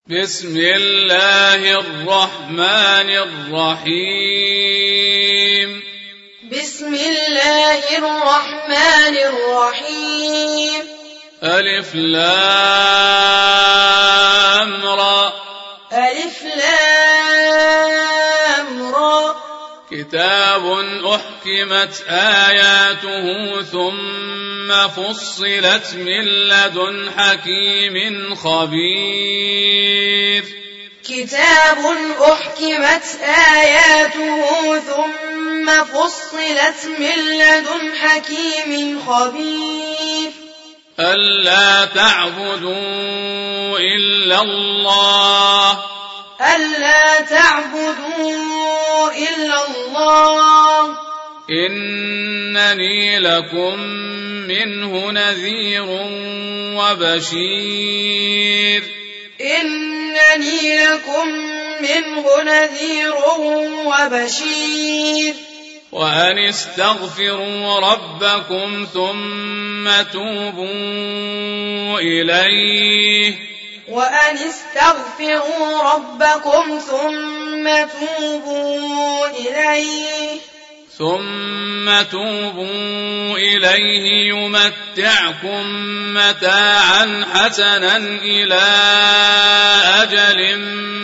بسم الله الرحمن الرحيم. بسم الله الرحمن الرحيم. ألف لام را. ألف لام را. كتاب أحكمت آياته ثم فصلت من لدن حكيم خبير. كتاب أحكمت آياته ثم فصلت من لدن حكيم خبير. ألا تعبدوا إلا الله. ألا تعبدوا إلا الله. إنني لكم منه نذير وبشير. إنني لكم منه نذير وبشير. وأن استغفروا ربكم ثم توبوا إليه. وأن استغفروا ربكم ثم توبوا إليه. ثم توبوا إليه يمتعكم متاعا حسنا إلى أجل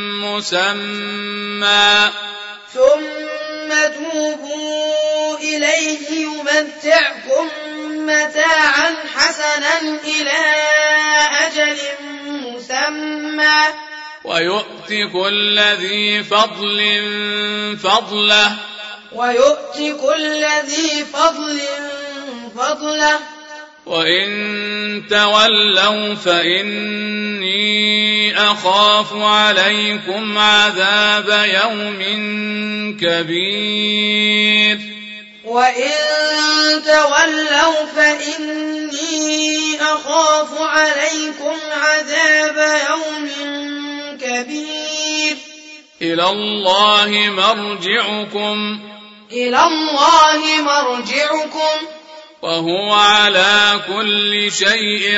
مسمى. ثم توبوا إليه يمتعكم متاعا حسنا إلى أجل مسمى. ويؤت كل ذي فضل فضله. ويؤت كل ذي فضل فضله. وإن تولوا فإني أخاف عليكم عذاب يوم كبير. وإن تولوا فإني أخاف عليكم عذاب يوم كبير. إلى الله مرجعكم. إلى الله مرجعكم. وهو على كل شيء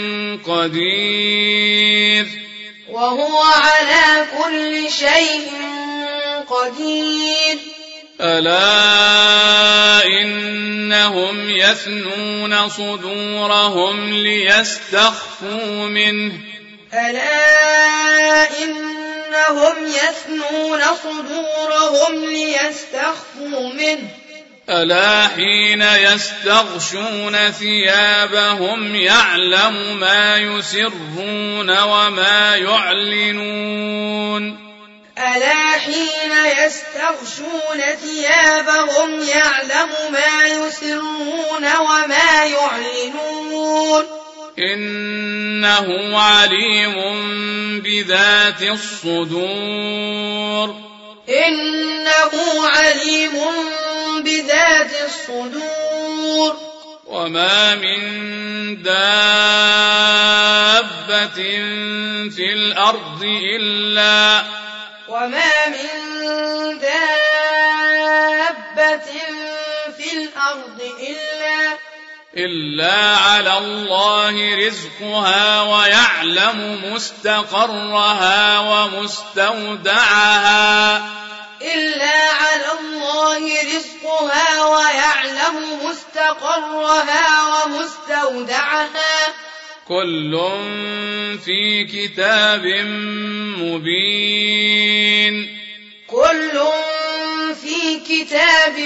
قدير. وهو على كل شيء قدير. ألا إنهم يثنون صدورهم ليستخفوا منه. ألا إنهم يثنون صدورهم ليستخفوا منه. ألا حين يستغشون ثيابهم يعلم ما يسرون وما يعلنون. ألا حين يستغشون ثيابهم يعلم ما يسرون وما يعلنون. إنه عليم بذات الصدور. إنه عليم بذات الصدور. وما من دابة في الأرض إلا على الله رزقها ويعلم مستقرها ومستودعها. إلا على الله رزقها ويعلم مستقرها ومستودعها. كل في كتاب مبين. كل في كتاب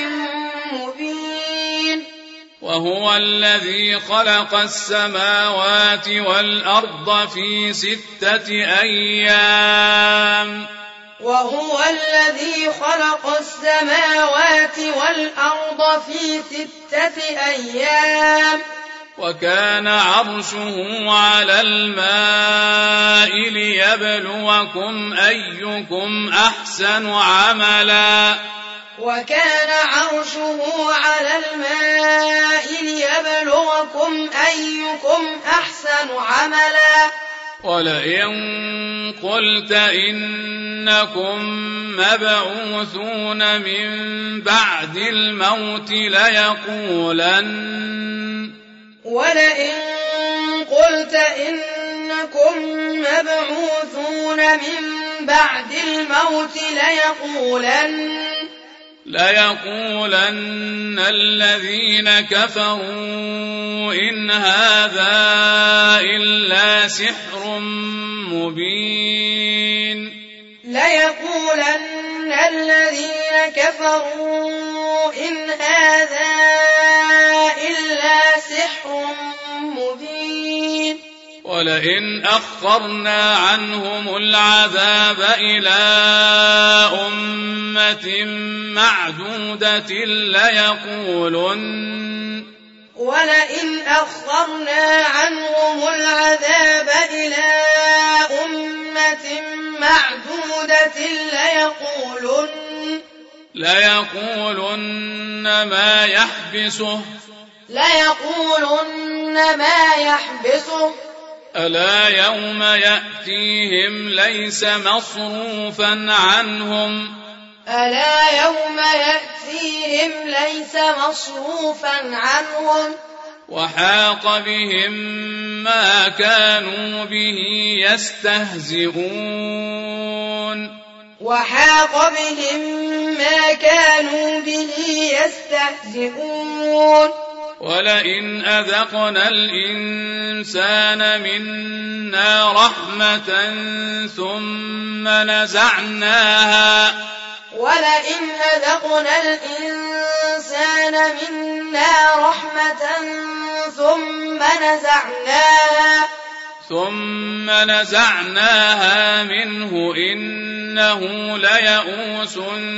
مبين. وهو الذي خلق السماوات والأرض في 6 أيام. وهو الذي خلق السماوات والأرض في 6 أيام. وكان عرشه على الماء ليبلوكم أيكم أحسن عملا. وكان عرشه على الماء ليبلوكم أيكم أحسن عملا. ولئن قلت إنكم مبعوثون من بعد الموت ليقولن. ولئن قلت إن إنكم مبعوثون من بعد الموت ليقولن الذين كفروا إن هذا إلا سحر مبين. ليقولن الذين كفروا إن هذا إلا سحر مبين. ولئن أخرنا عنهم العذاب إلى أمة معدودة ولئن أخرنا عنهم العذاب إلى أمة معدودة ليقولن ما يحبسه ألا يوم يأتيهم ليس مصروفا عنهم وحاق بهم ما كانوا به يستهزئون. ولئن أذقنا الإنسان منا رحمة ثم نزعناها منه إنه ليئوس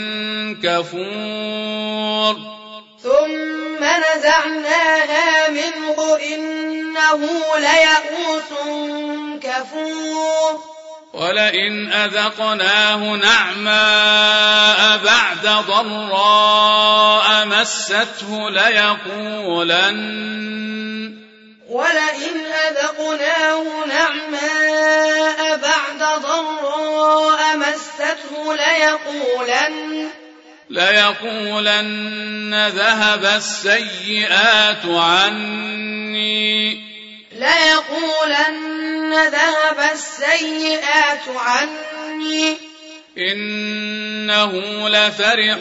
كفور. ولئن أذقناه نعماء بعد ضراء مسته ليقولن ذهب السيئات عني إنه لفرح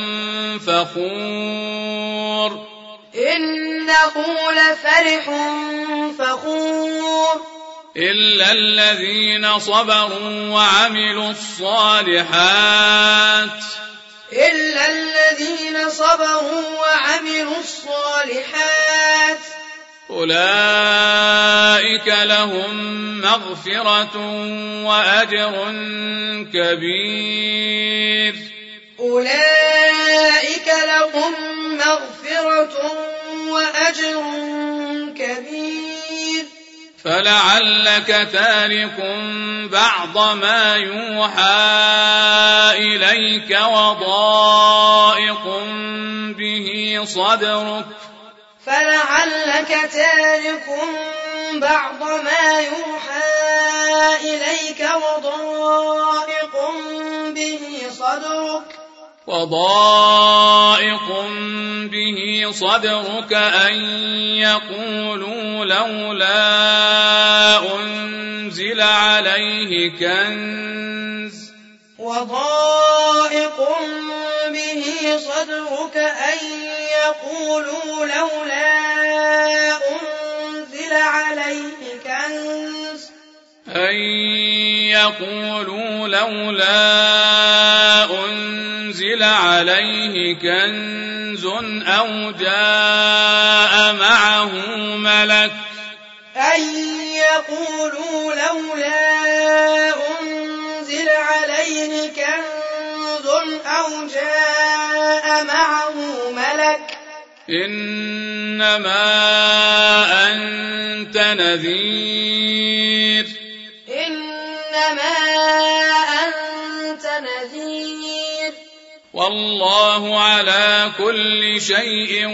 فخور. إلا الذين صبروا وعملوا الصالحات أولئك لهم مغفرة وأجر كبير. فلعلك تارك بعض ما يوحى إليك وضائق به صدرك أن يقولوا لولا أنزل عليه كنز أو جاء معه ملك إنما أنت نذير والله على كل شيء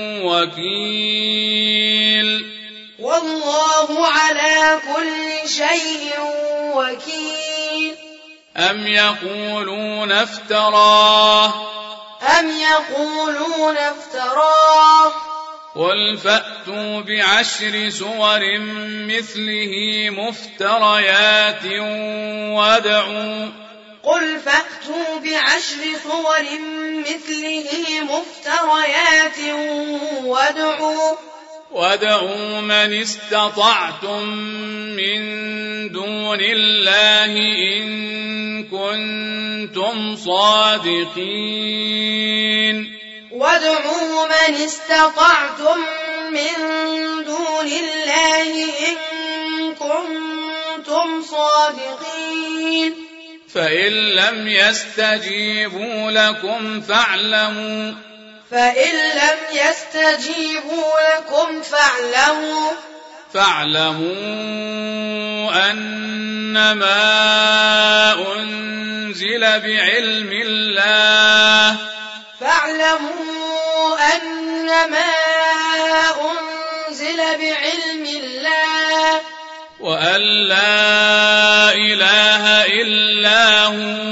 وكيل. أم يقولون افتراه قل فأتوا بعشر سور مثله مفتريات وادعوا من استطعتم من دون الله إن كنتم صادقين. فإن لم يستجيبوا لكم فاعلموا أنما أنزل بعلم الله وأن لا إله إلا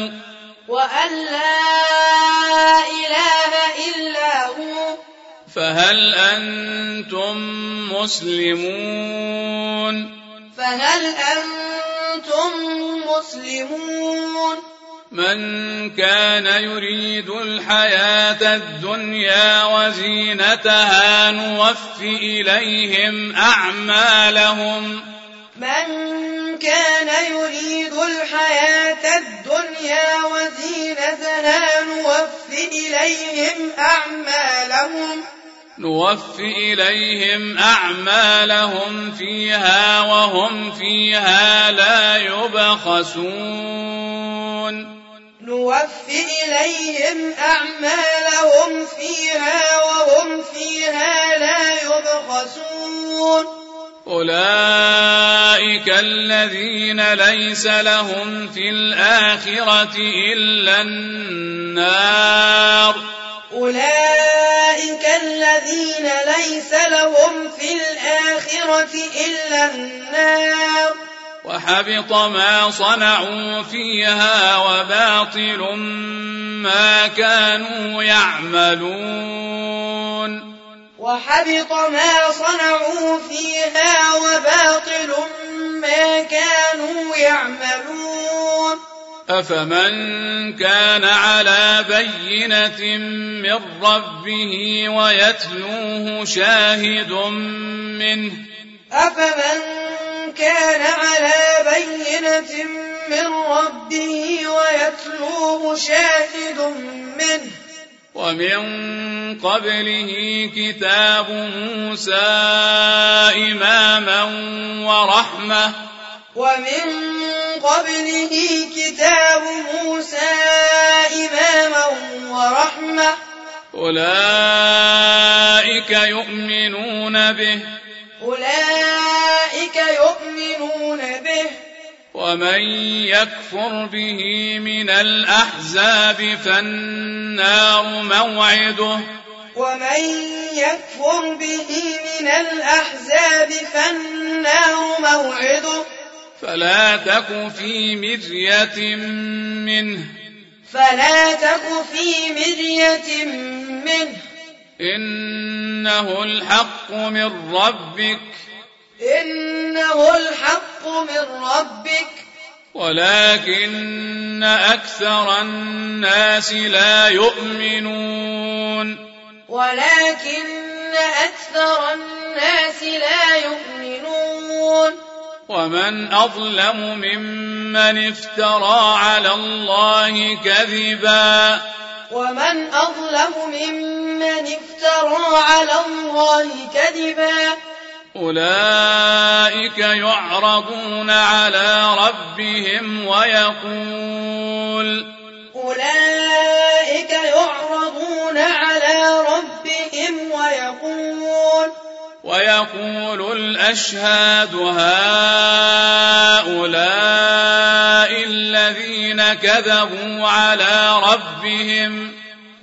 هو فهل أنتم مسلمون؟ من كان يريد الحياة الدنيا وزينتها نوف إليهم أعمالهم فيها وهم فيها لا يبخسون. أولئك الذين ليس لهم في الآخرة إلا النار وحبط ما صنعوا فيها وباطل ما كانوا يعملون. أفمن كان على بينة من ربه ويتلوه شاهد منه ومن قبله كتاب موسى إماما ورحمة أولئك يؤمنون به ومن يكفر به من الأحزاب فالنار موعده فلا تك في مرية منه إنه الحق من ربك ولكن أكثر الناس لا يؤمنون. ومن أظلم ممن افترى على الله كذبا أولئك يعرضون على ربهم ويقول الأشهاد هؤلاء الذين كذبوا على ربهم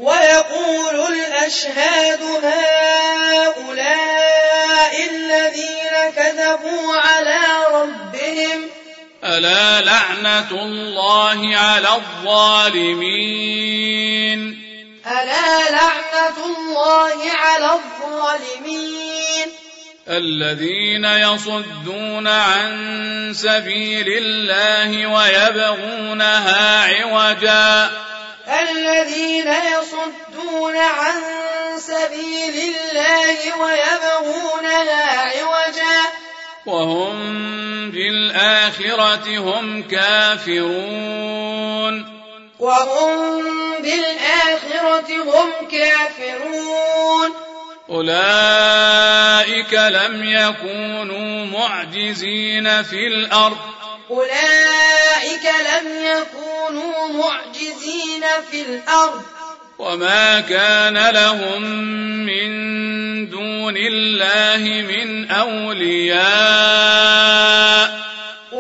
ألا لعنة الله على الظالمين. ألا لعنة الله على الظالمين الذين يصدون عن سبيل الله ويبغونها عوجا الذين يصدون عن سبيل الله ويبغونها عوجا وهم بالآخرة هم كافرون أولئك لم يكونوا معجزين في الأرض وما كان لهم من دون الله من أولياء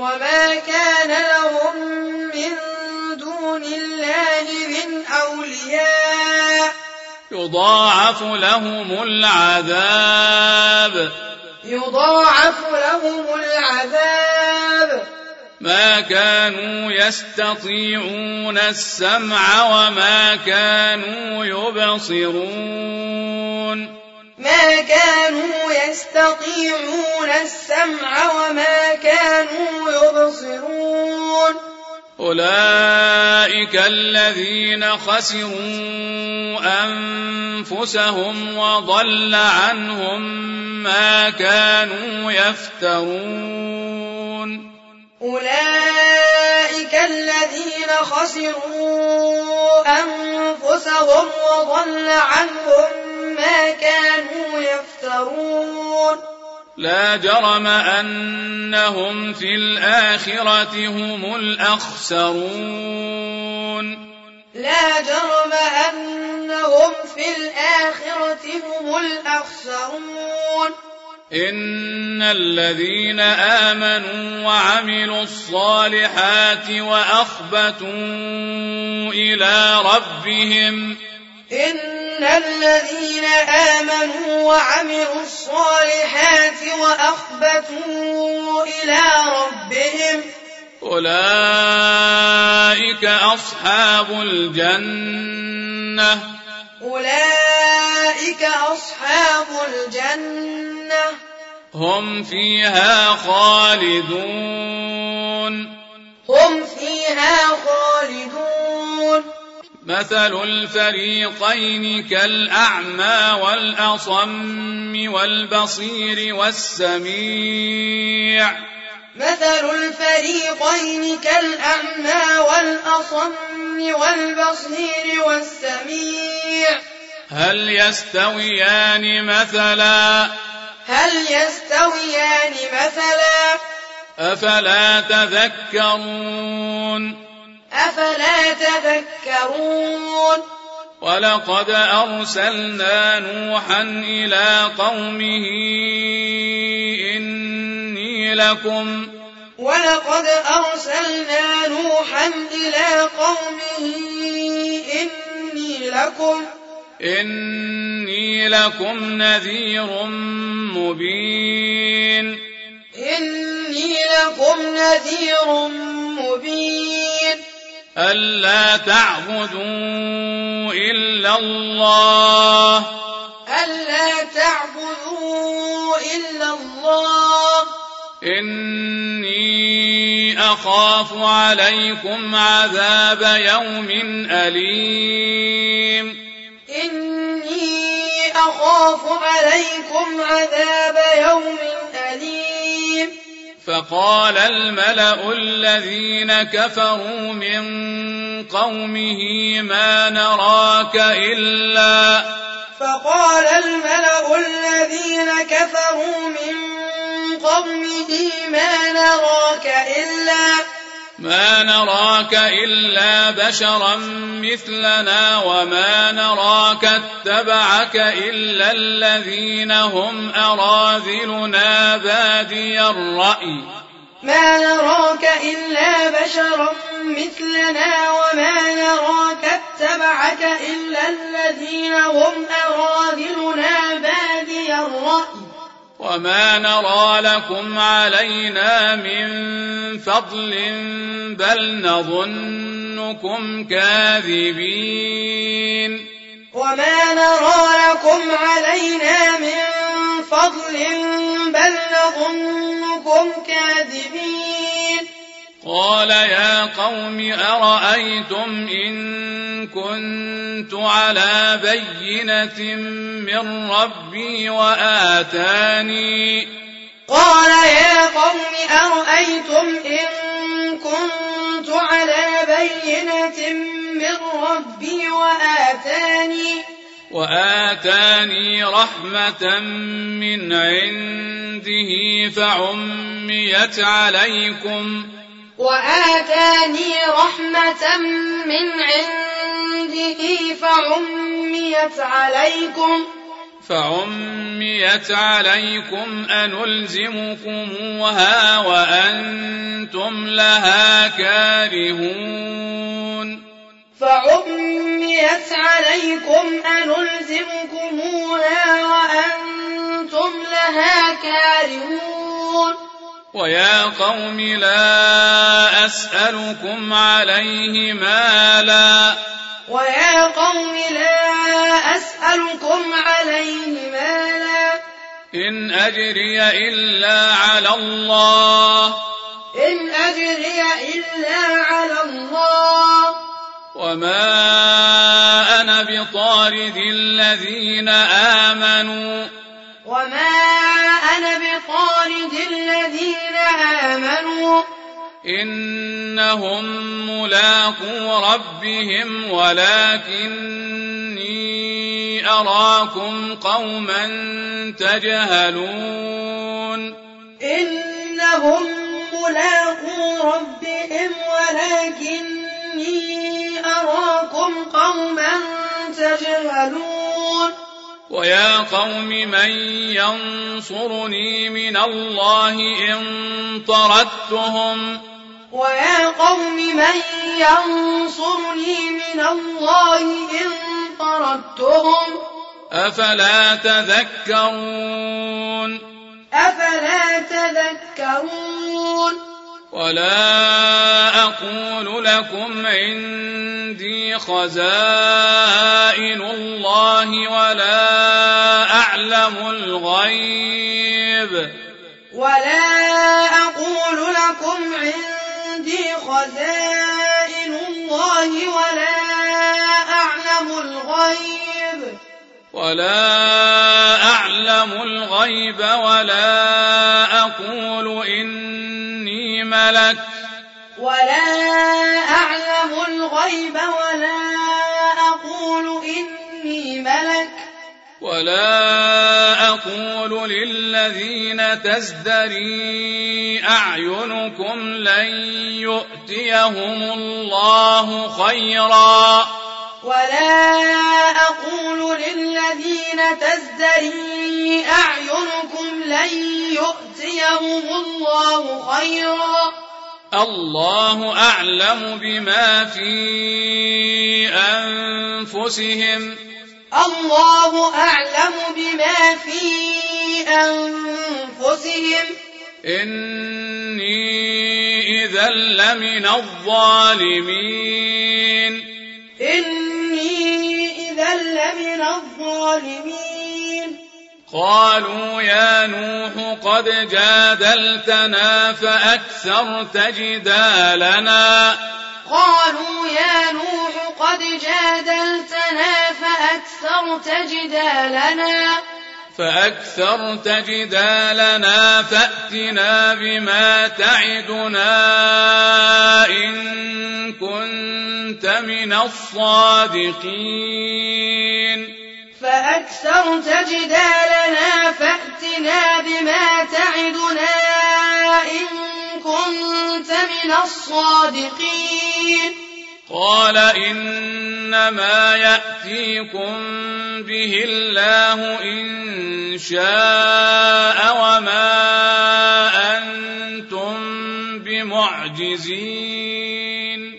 يضاعف لهم العذاب ما كانوا يستطيعون السمع وما كانوا يبصرون أولئك الذين خسروا أنفسهم وضل عنهم ما كانوا يفترون لا جرم أنهم في الآخرة هم الأخسرون إن الذين آمنوا وعملوا الصالحات وأخبتوا إلى ربهم أولئك أصحاب الجنة هم فيها خالدون مثل الفريقين كالأعمى والأصم والبصير والسميع هل يستويان مثلا أفلا تذكرون ولقد أرسلنا نوحا إلى قومه إني لكم نذير مبين ألا تعبدوا إلا الله إني أخاف عليكم عذاب يوم أليم فقال الملأ الذين كفروا من قومه ما نراك إلا بشرا مثلنا وما نراك اتبعك إلا الذين هم أراذلنا بادي الرأي وما نرى لكم علينا من فضل بل نظنكم كاذبين وما نرى لكم علينا من فضل بل نظنكم كاذبين قال يا قوم أرأيتم إن كنت على بينة من ربي وآتاني قال يا قوم أرأيتم إن كنت على بينة من ربي وآتاني رحمة من عنده فعميت عليكم فعميت عليكم أنلزمكموها وأنتم لها كارهون ويا قوم لا أسألكم عليه مالا إن أجري إلا على الله وما أنا بطارد الذين آمنوا إنهم ملاقو ربهم ولكني أراكم قوما تجهلون ويا قوم من ينصرني من الله إن طردتهم أفلا تذكرون ولا أقول لكم عندي خزائن الله ولا أعلم الغيب ولا أقول إني ملك ولا أقول للذين تزدري أعينكم لن يؤتيهم الله خيرا الله أعلم بما في أنفسهم إني إذا لمن الظالمين قالوا يا نوح قد جادلتنا فأكثرت جدالنا فأتنا بما تعدنا إن كنت من الصادقين قال إنما يأتيكم به الله إن شاء وما أنتم بمعجزين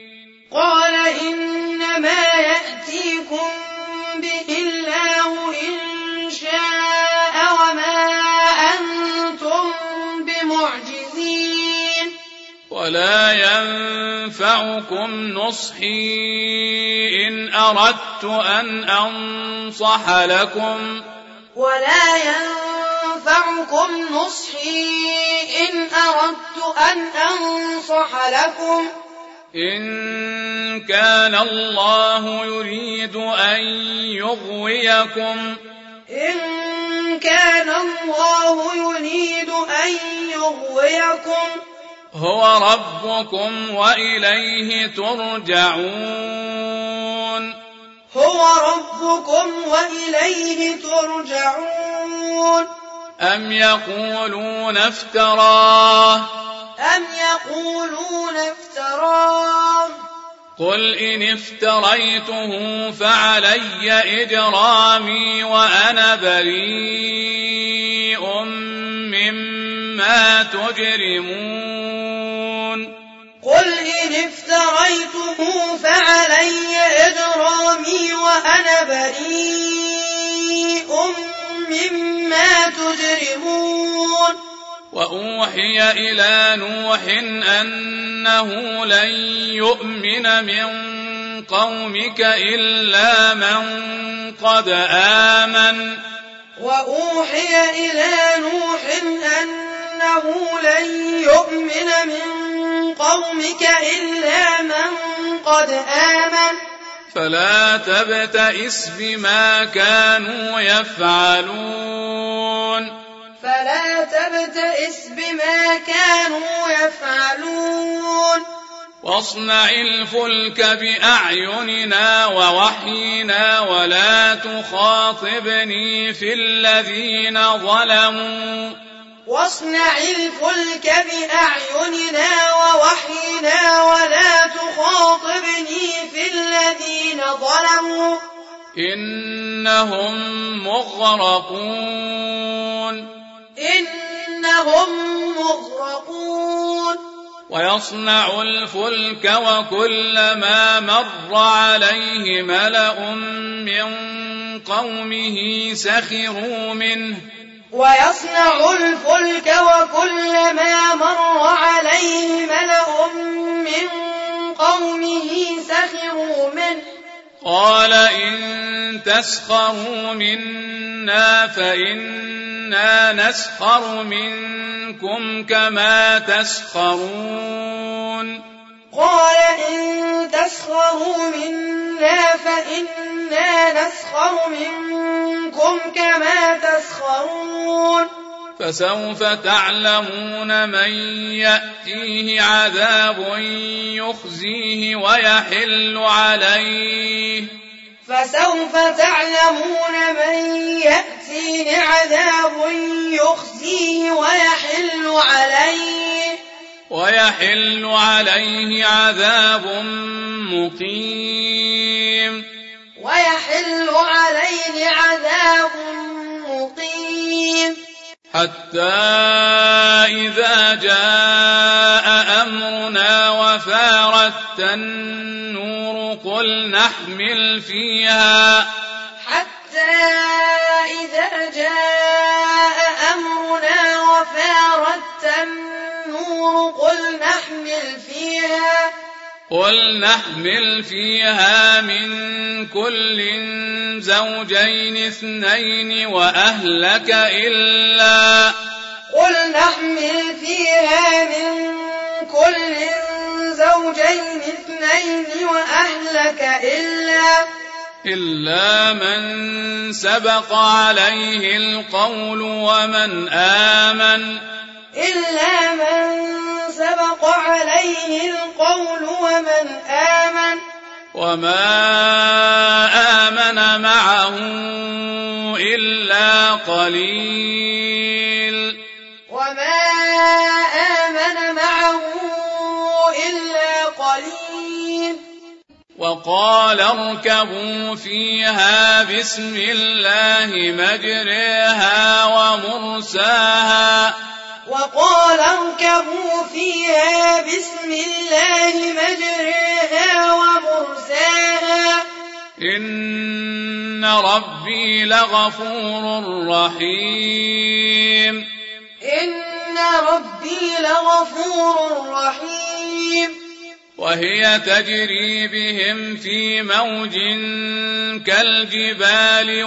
ولا ينفعكم ينفعكم نصحي إن أردت أن أنصح لكم ولا ينفعكم نصحي إن أردت أن أنصح لكم إن كان الله يريد أن يغويكم إن كان الله يريد أن يغويكم هو ربكم وإليه ترجعون هو ربكم وإليه ترجعون أم يقولون افتراه قل إن افتريته فعلي إجرامي وأنا بريء مما تجرمون قل إن افتريته فعلي إجرامي وأنا بريء مما تجرمون وأوحي إلى نوح أنه لن يؤمن من قومك إلا من قد آمن وأوحي إلى نوح أنه لن يؤمن من قومك إلا من قد آمن فلا تبتئس بما كانوا يفعلون واصنع الفلك بأعيننا ووحينا ولا تخاطبني في الذين ظلموا واصنع الفلك بأعيننا ووحينا ولا تخاطبني في الذين ظلموا إنهم مغرقون ويصنع الفلك وكلما مر عليه ملأ من قومه سخروا منه قال إن تسخروا منا فإنا نسخر منكم كما تسخرون فسوف تعلمون من يأتيه عذاب يخزيه ويحل عليه عذاب مقيم حتى إذا جاء أمرنا وفارت النور قل نحمل فيها من كل زوجين اثنين وأهلك إلا من سبق عليه القول ومن آمن وما آمن معه إلا قليل وقال اركبوا فيها بسم الله مجريها ومرساها إن ربي لغفور رحيم وهي تجري بهم في موج كالجبال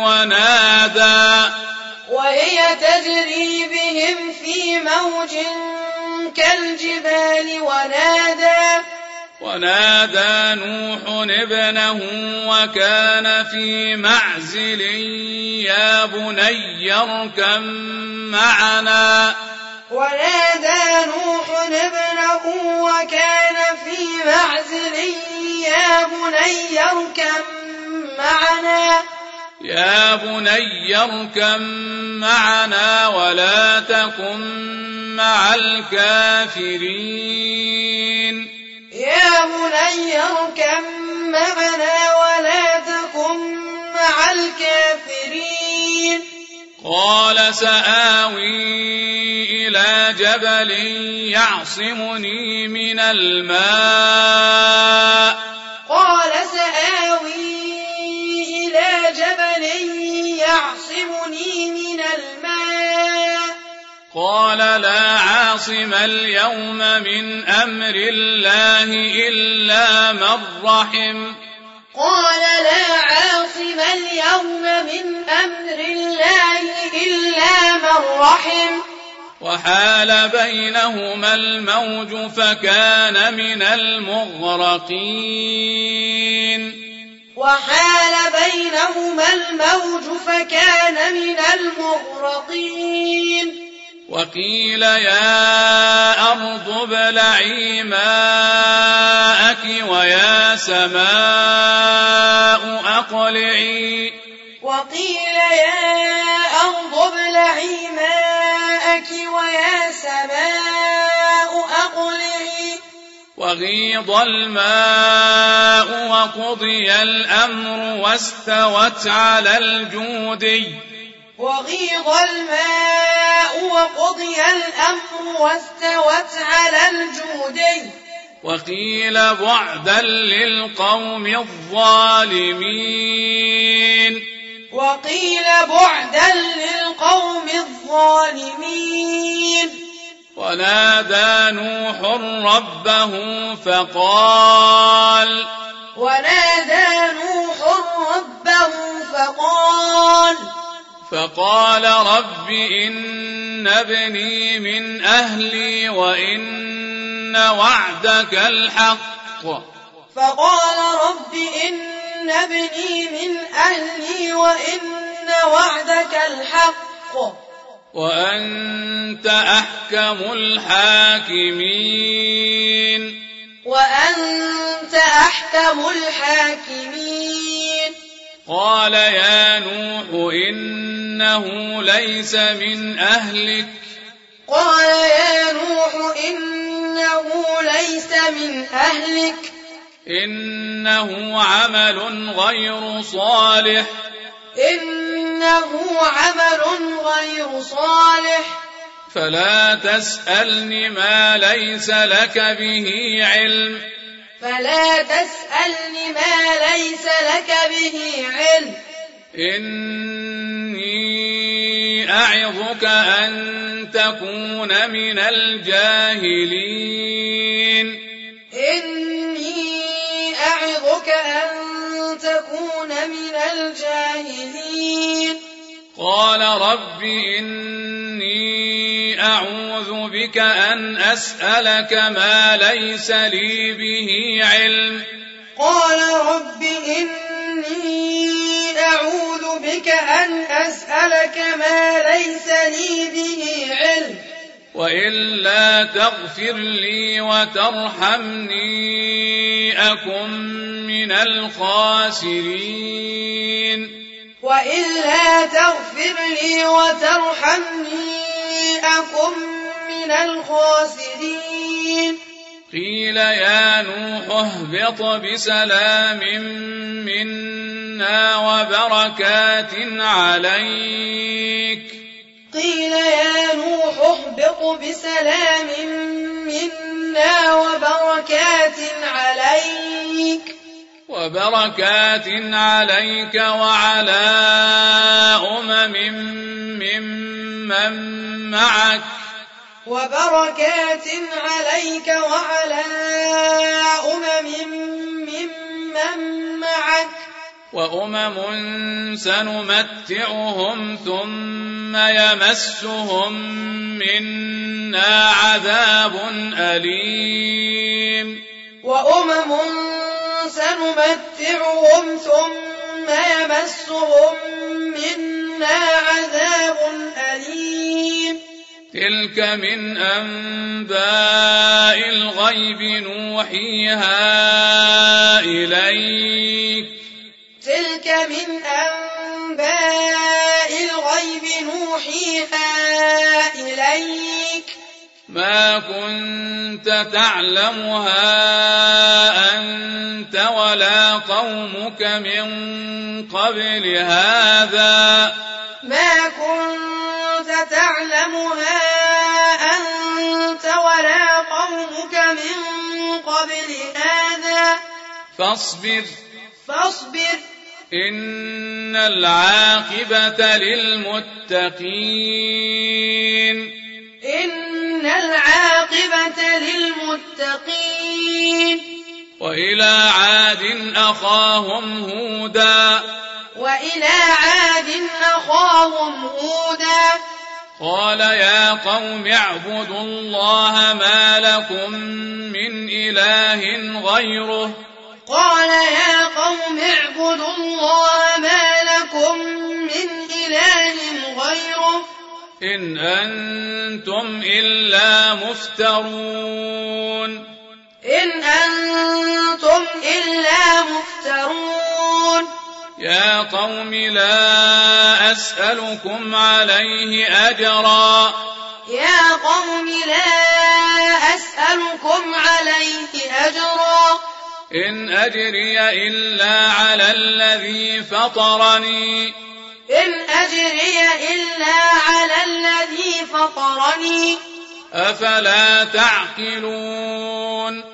ونادى نوح ابنه وكان في معزل يا بني اركب معنا ولا تكن مع الكافرين قال سآوي إلى جبل يعصمني من الماء قال لا عاصم اليوم من أمر الله إلا من رحم وحال بينهما الموج فكان من المغرقين وقيل يا أرض ابلعي ماءك ويا سماء أقلعي وغيض الماء وقضي الأمر واستوت على الجودي وقيل بعدا للقوم الظالمين ونادى نوح ربه فقال رب إن ابني من أهلي وإن وعدك الحق وأنت أحكم الحاكمين قال يا نوح إنه ليس من أهلك إنه عمل غير صالح فلا تسألني ما ليس لك به علم إني أعظك أن تكون من الجاهلين قال رب إني أعوذ بك أن أسألك ما ليس لي به علم وإلا تغفر لي وترحمني أكن من الخاسرين قيل يا نوح اهبط بسلام منا وبركات عليك وعلى أمم ممن معك وبركات عليك وعلى ممن معك وأمم سنمتعهم ثم يمسهم منا عذاب أليم وأمم سنمتعهم ثم يمسهم منا عذاب أليم تلك من أنباء الغيب نوحيها إليك تلك من أنباء الغيب نوحيها إليك ما كنت تعلمها أنت ولا قومك من قبل هذا ما كنت تعلمها أنت ولا قومك من قبل هذا فاصبر إن العاقبة للمتقين إن العاقبة للمتقين وإلى عاد أخاهم هودا قال يا قوم اعبدوا الله ما لكم من إله غيره إن أنتم إلا مفترون يا قوم لا أسألكم عليه أجرا إن أجري إلا على الذي فطرني أفلا تعقلون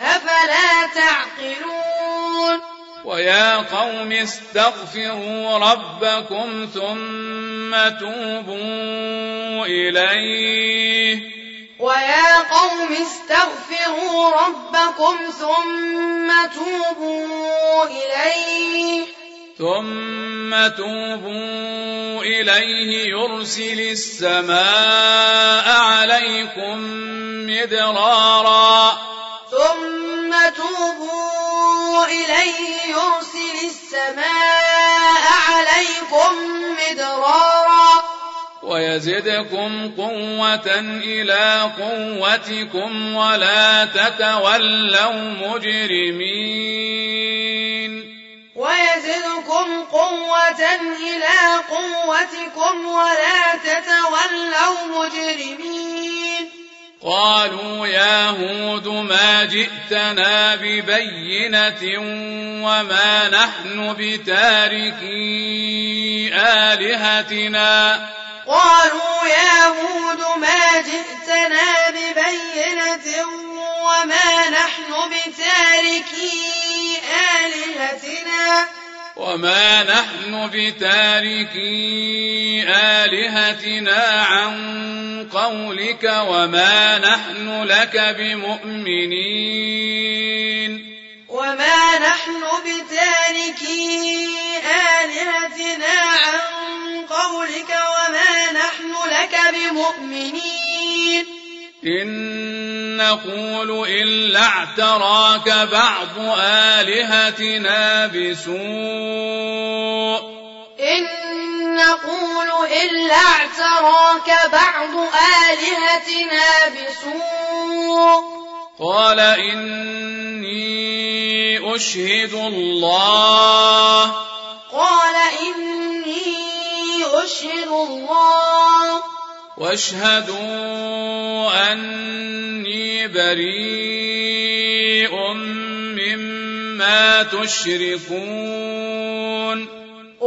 ويا قوم استغفروا ربكم ثم توبوا إليه يرسل السماء عليكم مدرارا ويزدكم قوة إلى قوتكم ولا تتولوا مجرمين قالوا يا هود ما جئتنا ببينة وما نحن بتاركي آلهتنا عن قولك وما نحن لك بمؤمنين إن نقول إلا اعتراك بعض آلهتنا بسوء قال إني أشهد الله واشهدوا أني بريء مما تشركون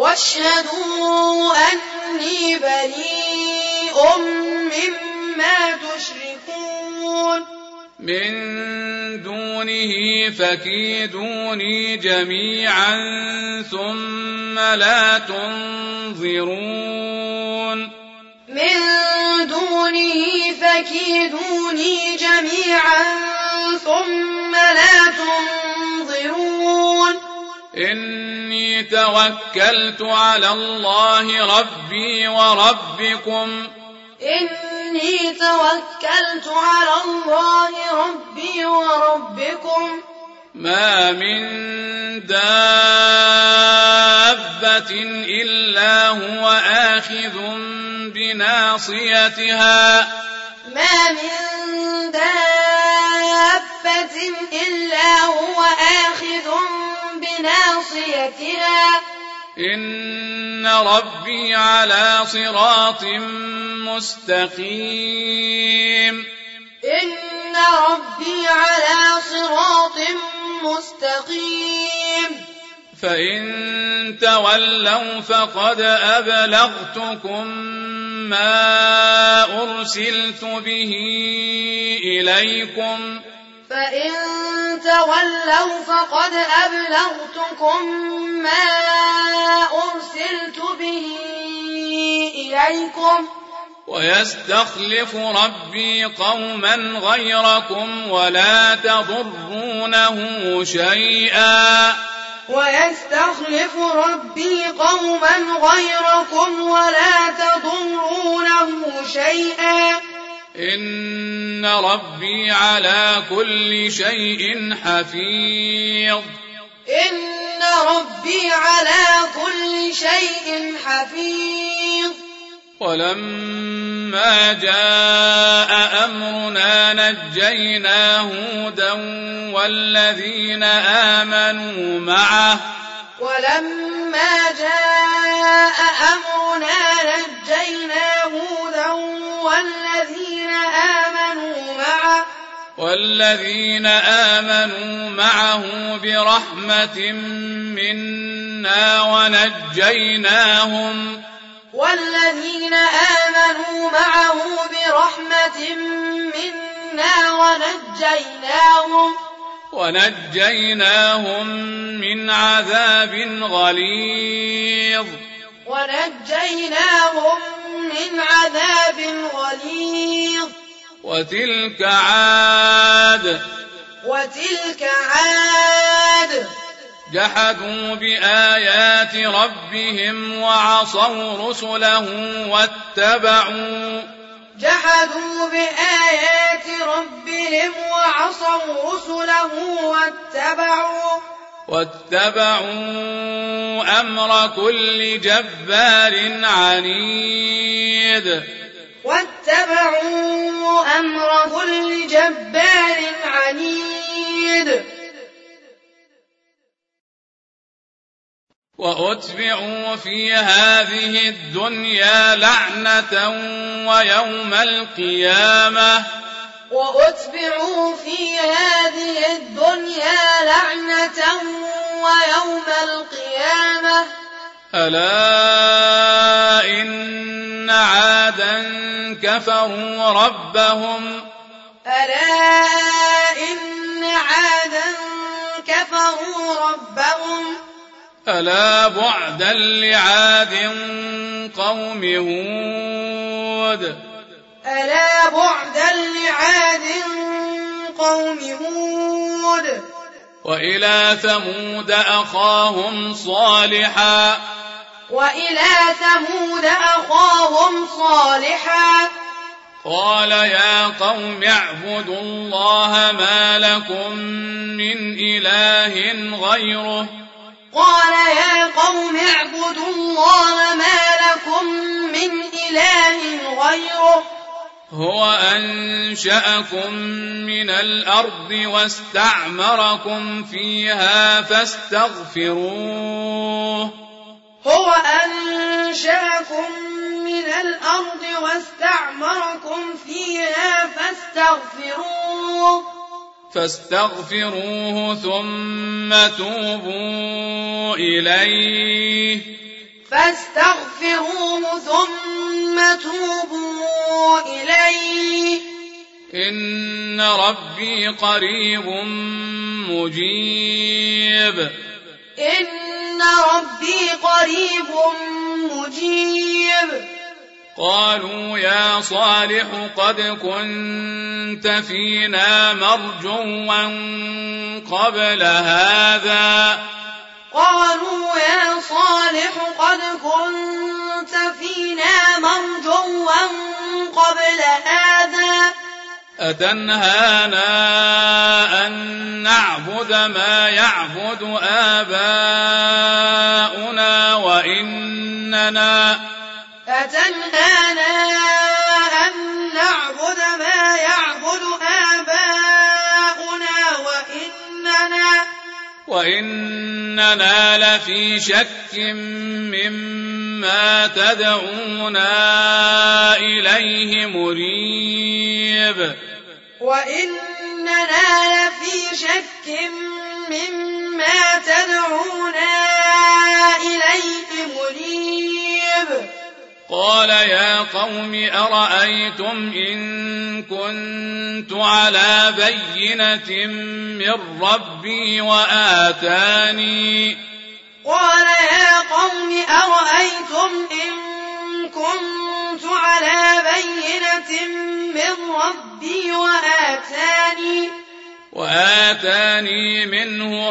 من دونه فكيدوني جميعا ثم لا تنظرون من دونه فكيدوني جميعا ثم لا تنظرون إني توكلت على الله ربي وربكم إني توكلت على الله ربي وربكم ما من دابة إلا هو آخذ بناصيتها ما من دابة إلا هو آخذ بناصيتها إن ربي على صراط مستقيم إن ربي على صراط مستقيم فإن تولوا فقد أبلغتكم ما أرسلت به إليكم فإن تولوا فقد أبلغتكم ما أرسلت به إليكم ويستخلف ربي قوما غيركم ولا تضرونه شيئا ويستخلف ربي قوما غيركم ولا تضرونه شيئا إن ربي على كل شيء حفيظ إن ربي على كل شيء حفيظ ولما جاء أمرنا نجينا هودا والذين آمنوا معه ولما جاء أمرنا نجينا هودا والذين آمنوا معه برحمة منا ونجيناهم من عذاب غليظ وتلك عاد جحدوا بآيات ربهم وعصوا رسله واتبعوا أمر كل جبار عنيد وأتبعوا في هذه الدنيا لعنة ويوم القيامة ألا إن عادا كفروا ربهم ألا بعدا لعاد قوم هود وإلى ثمود أخاهم صالحا قال يا قوم اعبدوا الله ما لكم من إله غيره هو أنشأكم من الأرض واستعمركم فيها فاستغفروه ثم توبوا إليه إن ربي قريب مجيب قالوا يا صالح قد كنت فينا مرجوا قبل هذا قالوا يا صالح قد كنت فينا مرجوا قبل هذا أتنهانا أن نعبد ما يعبد آباؤنا وإننا وإننا لفي شك مما تدعونا إليه مريب وإننا لفي شك مما تدعونا إليه مريب قال يا قوم أرأيتم إن كنت على بينة من ربي وآتاني قال يا قوم أرأيتم إن كنت على بينة من ربي وآتاني منه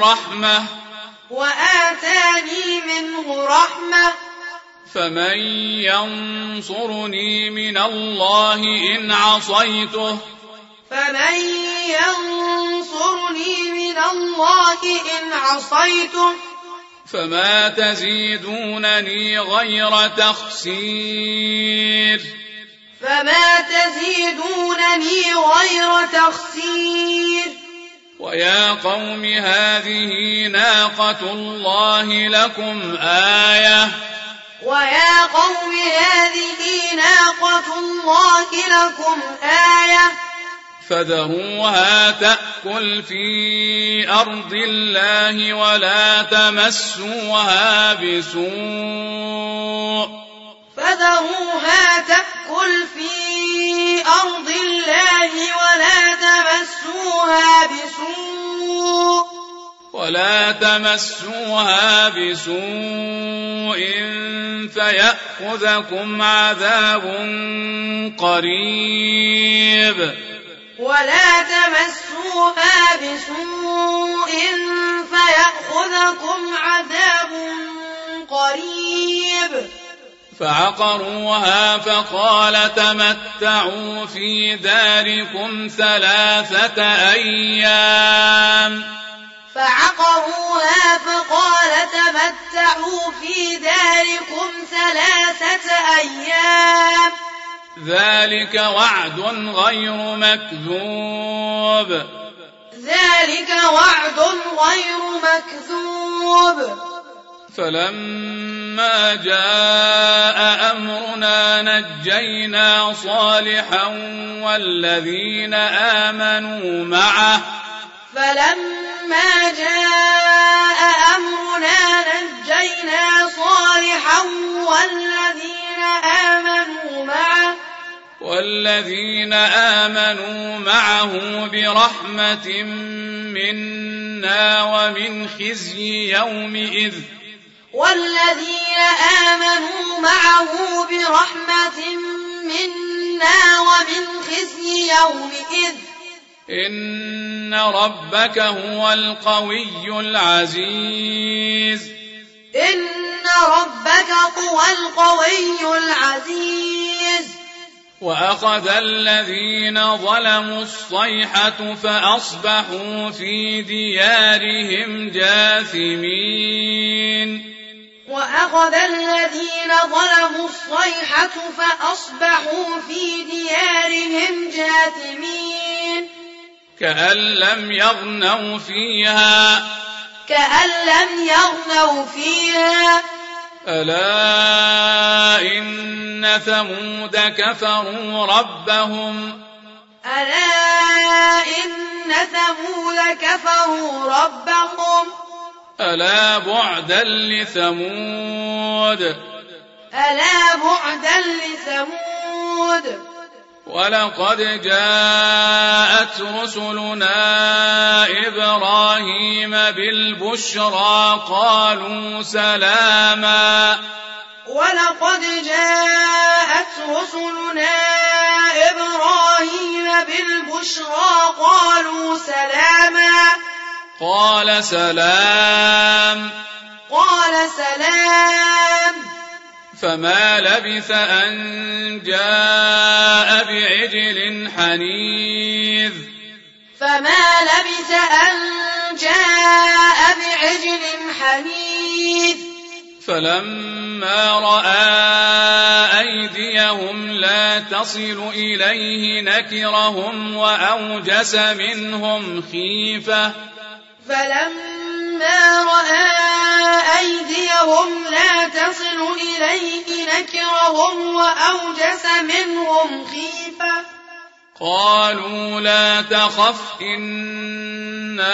رحمة فمن ينصرني من الله إن عصيته فما تزيدونني غير تخسير ويا قوم هذه ناقة الله لكم آية فذروها تأكل في أرض الله ولا تمسوها بسوء فيأخذكم عذاب قريب فعقروها فقال تمتعوا في داركم 3 أيام ذلك وعد غير مكذوب فلما جاء أمرنا نجينا صالحا والذين آمنوا معه برحمة منا ومن خزي يومئذ إن ربك هو القوي العزيز وأخذ الذين ظلموا الصيحة فأصبحوا في ديارهم جاثمين كأن لم يغنوا فيها ألا إن ثمود كفروا ربهم ألا بعدا لثمود ولقد جاءت رسلنا إبراهيم بالبشرى قالوا سلاما ولقد جاءت رسلنا إبراهيم بالبشرى قالوا سلاما قال سلام فما لبث أن جاء بعجل حنيذ فلما رأى أيديهم لا تصل إليه نكرهم وأوجس منهم خيفة قالوا لا تخف إنا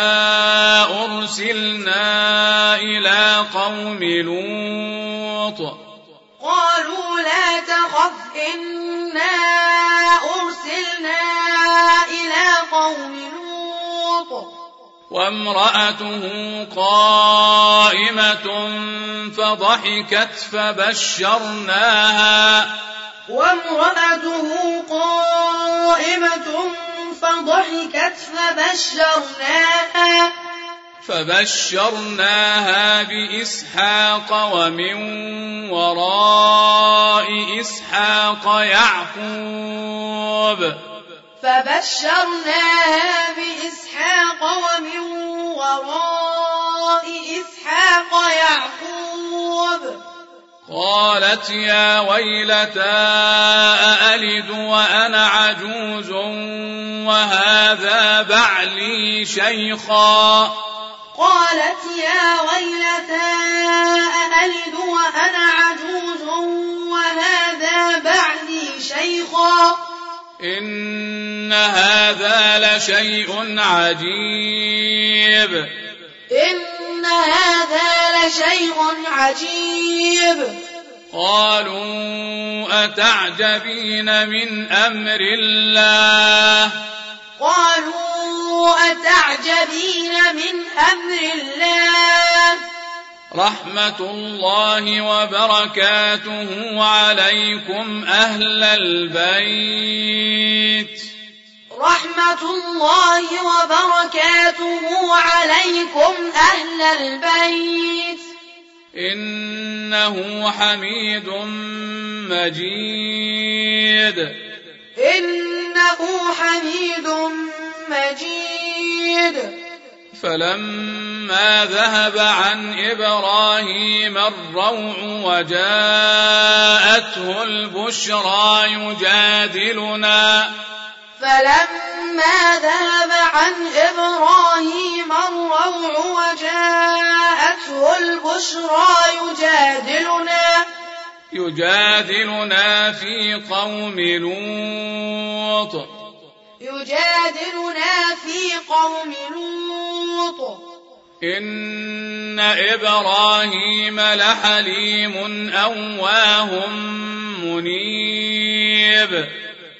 أرسلنا إلى قوم لوط وامرأته قائمة فضحكت فبشرناها بإسحاق ومن وراء إسحاق يعقوب قالت يا ويلتى أألد وأنا عجوز وهذا بعلي شيخا إن هذا لشيء عجيب قالوا أتعجبين من أمر الله رحمة الله وبركاته عليكم أهل البيت إنه حميد مجيد فلما ذهب عن إبراهيم الروع وجاءته البشرى يجادلنا في قوم لوط إن إبراهيم لحليم أواه منيب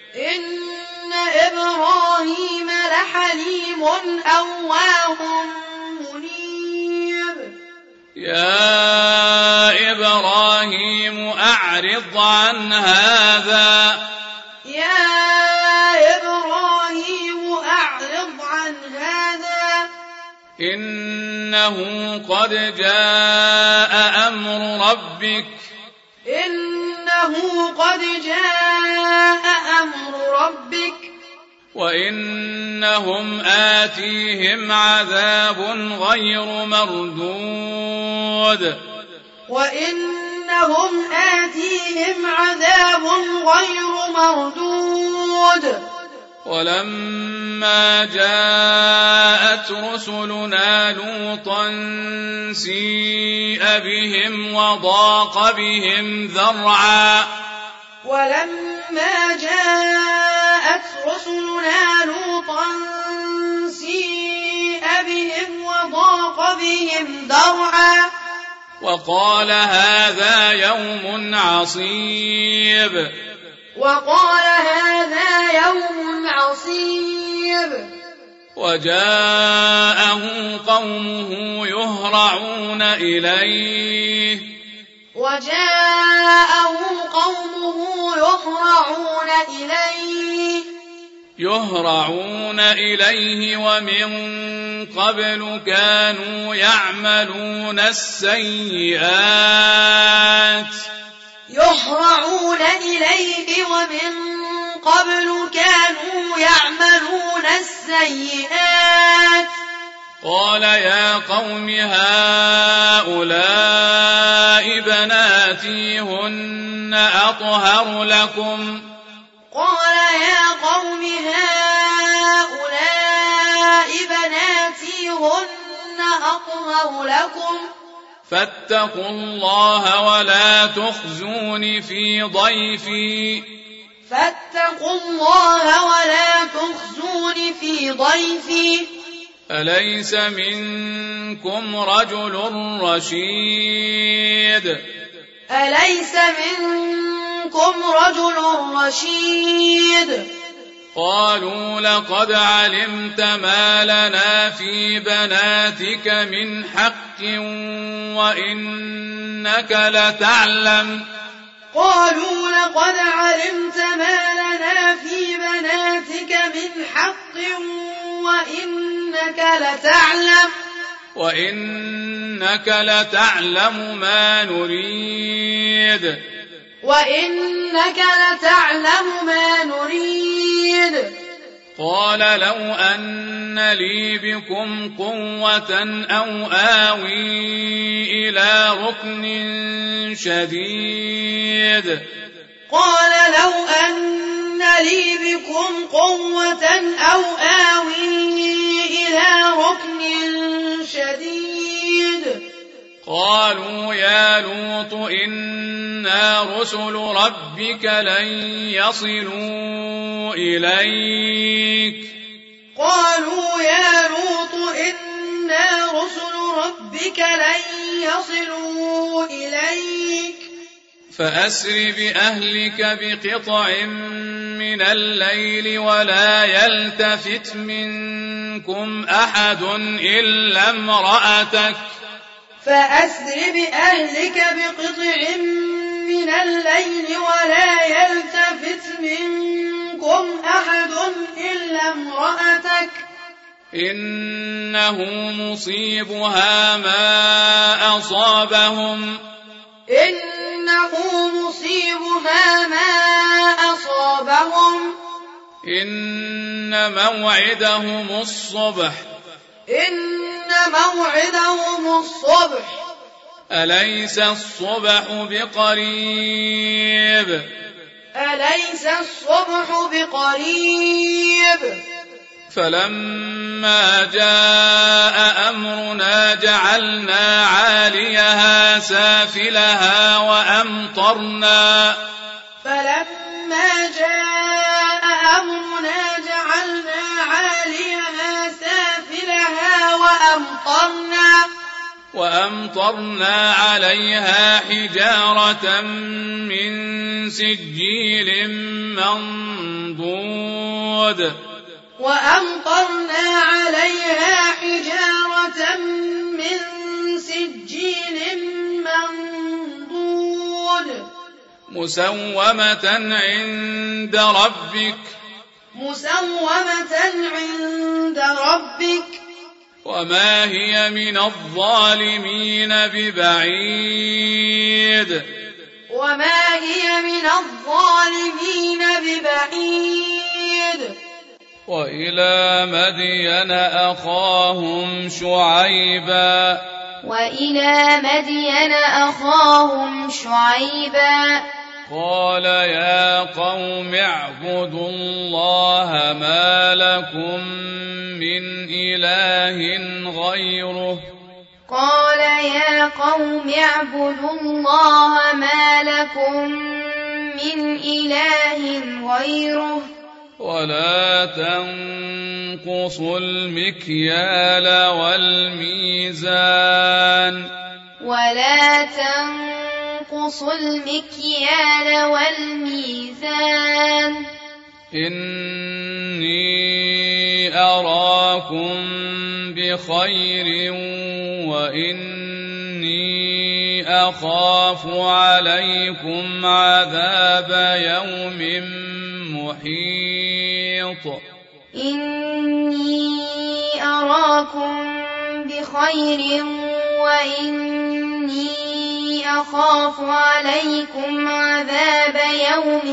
يا إبراهيم أعرض عن هذا إنه قد جاء أمر ربك وإنهم آتيهم عذاب غير مردود ولما جاءت رسلنا لوطا سيء بهم وضاق بهم ذرعا وقال هذا يوم عصيب وجاءه قومه يهرعون إليه وجاءه قومه يهرعون إليه ومن قبل كانوا يعملون السيئات قال يا قوم هؤلاء بناتي هن أطهر لكم فاتقوا الله ولا تخزون في ضيفي أليس منكم رجل رشيد قالوا لقد علمت ما لنا في بناتك من حق وإنك لتعلم ما نريد قال لو أن لي بكم قوة أو آوي إلى ركن شديد قالوا يا لوط إنا رسل ربك لن يصلوا إليك فأسر بأهلك بقطع من الليل ولا يلتفت منكم أحد إلا امرأتك إنه مصيبها ما أصابهم إن موعدهم الصبح أليس الصبح بقريب فلما جاء أمرنا جعلنا عاليها سافلها وأمطرنا عليها حجارة من سجيل منضود مسومة عند ربك وما هي من الظالمين ببعيد وإلى مدين أخاهم شعيبا قال يا قوم اعبدوا الله ما لكم من إله غيره ولا تنقصوا المكيال والميزان إني أراكم بخير وإني أخاف عليكم عذاب يوم محيط إني أراكم بخير وإني أخاف عليكم عذاب يوم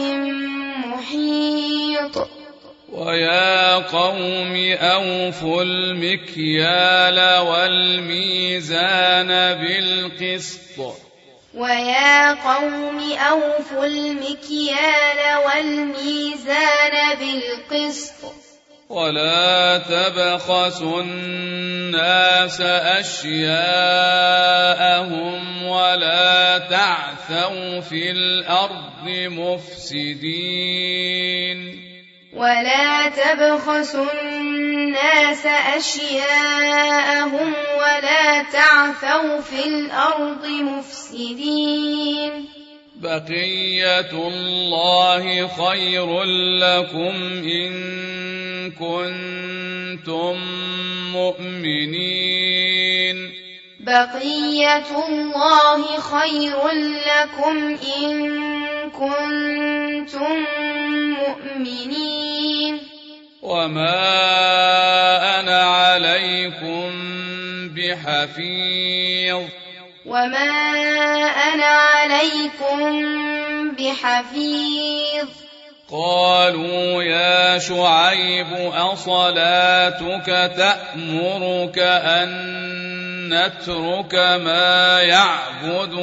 محيط ويا قوم أوفوا المكيال والميزان بالقسط ويا قوم أوفوا المكيال والميزان بالقسط ولا تبخسوا الناس أشياءهم ولا تعثوا في الأرض مفسدين ولا تبخسوا الناس أشياءهم ولا تعثوا في الأرض مفسدين بقية الله خير لكم إن كنتم مؤمنين بقية الله خير لكم إن كنتم مؤمنين وما أنا عليكم بحفيظ وما أنا عليكم بحفيظ قالوا يا شعيب أصلاتك تأمرك أن نترك ما يعبد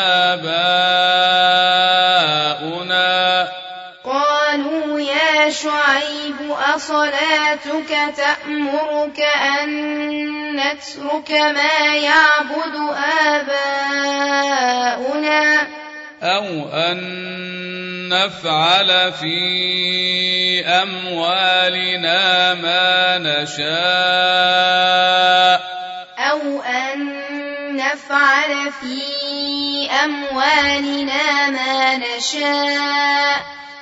آباؤنا قالوا يا شعيب أصلاتك تأمرك أن نترك ما يعبد آباؤنا أو أن نفعل في أموالنا ما نشاء أو أن نفعل في أموالنا ما نشاء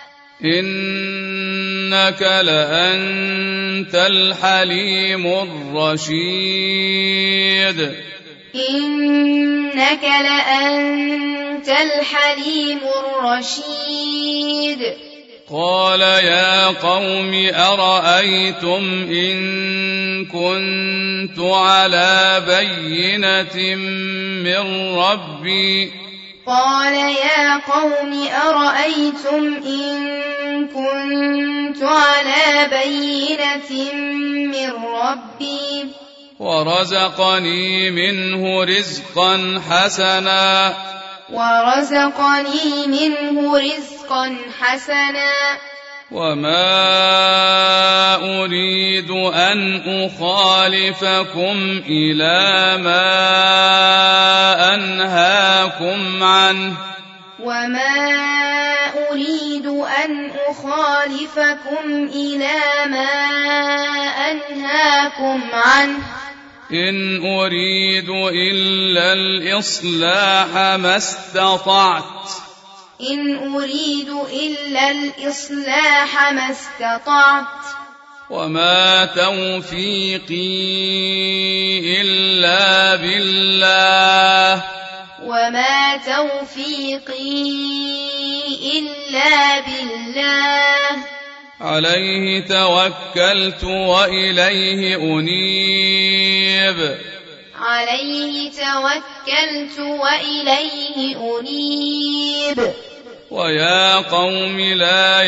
إنك لأنت الحليم الرشيد إنك لأنت الحليم الرشيد قال يا قوم أرأيتم إن كنت على بينة من ربي قال يا قوم أرأيتم إن كنت على بينة من ربي ورزقني منه رزقا حسنا وما أريد أن أخالفكم إلى ما أنهاكم عنه إن أريد إلا الإصلاح ما استطعت وما توفيقي إلا بالله عليه توكلت وإليه أنيب ويا قوم لا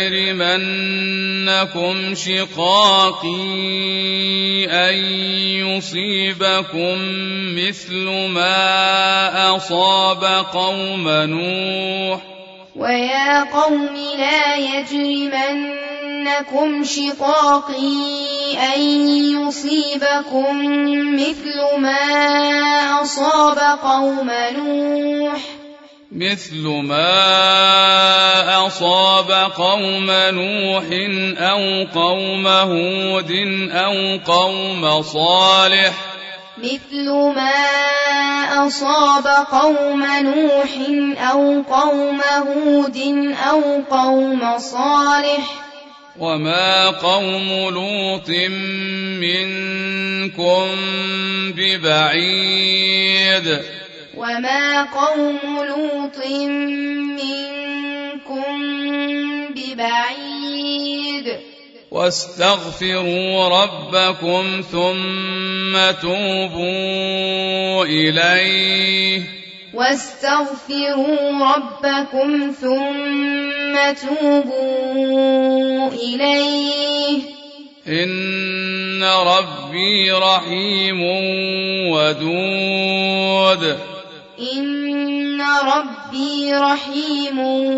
يجرمنكم شقاقي أن يصيبكم مثل ما أصاب قوم نوح ويا قوم لا يجرمنكم شقاقي أن يصيبكم مثل ما أصاب قوم نوح أو قوم هود أو قوم صالح وما قوم لوط منكم ببعيد وما قوم لوط منكم ببعيد واستغفروا ربكم ثم توبوا إليه واستغفروا ربكم ثم توبوا إليه إن ربي رحيم ودود إن ربي رحيم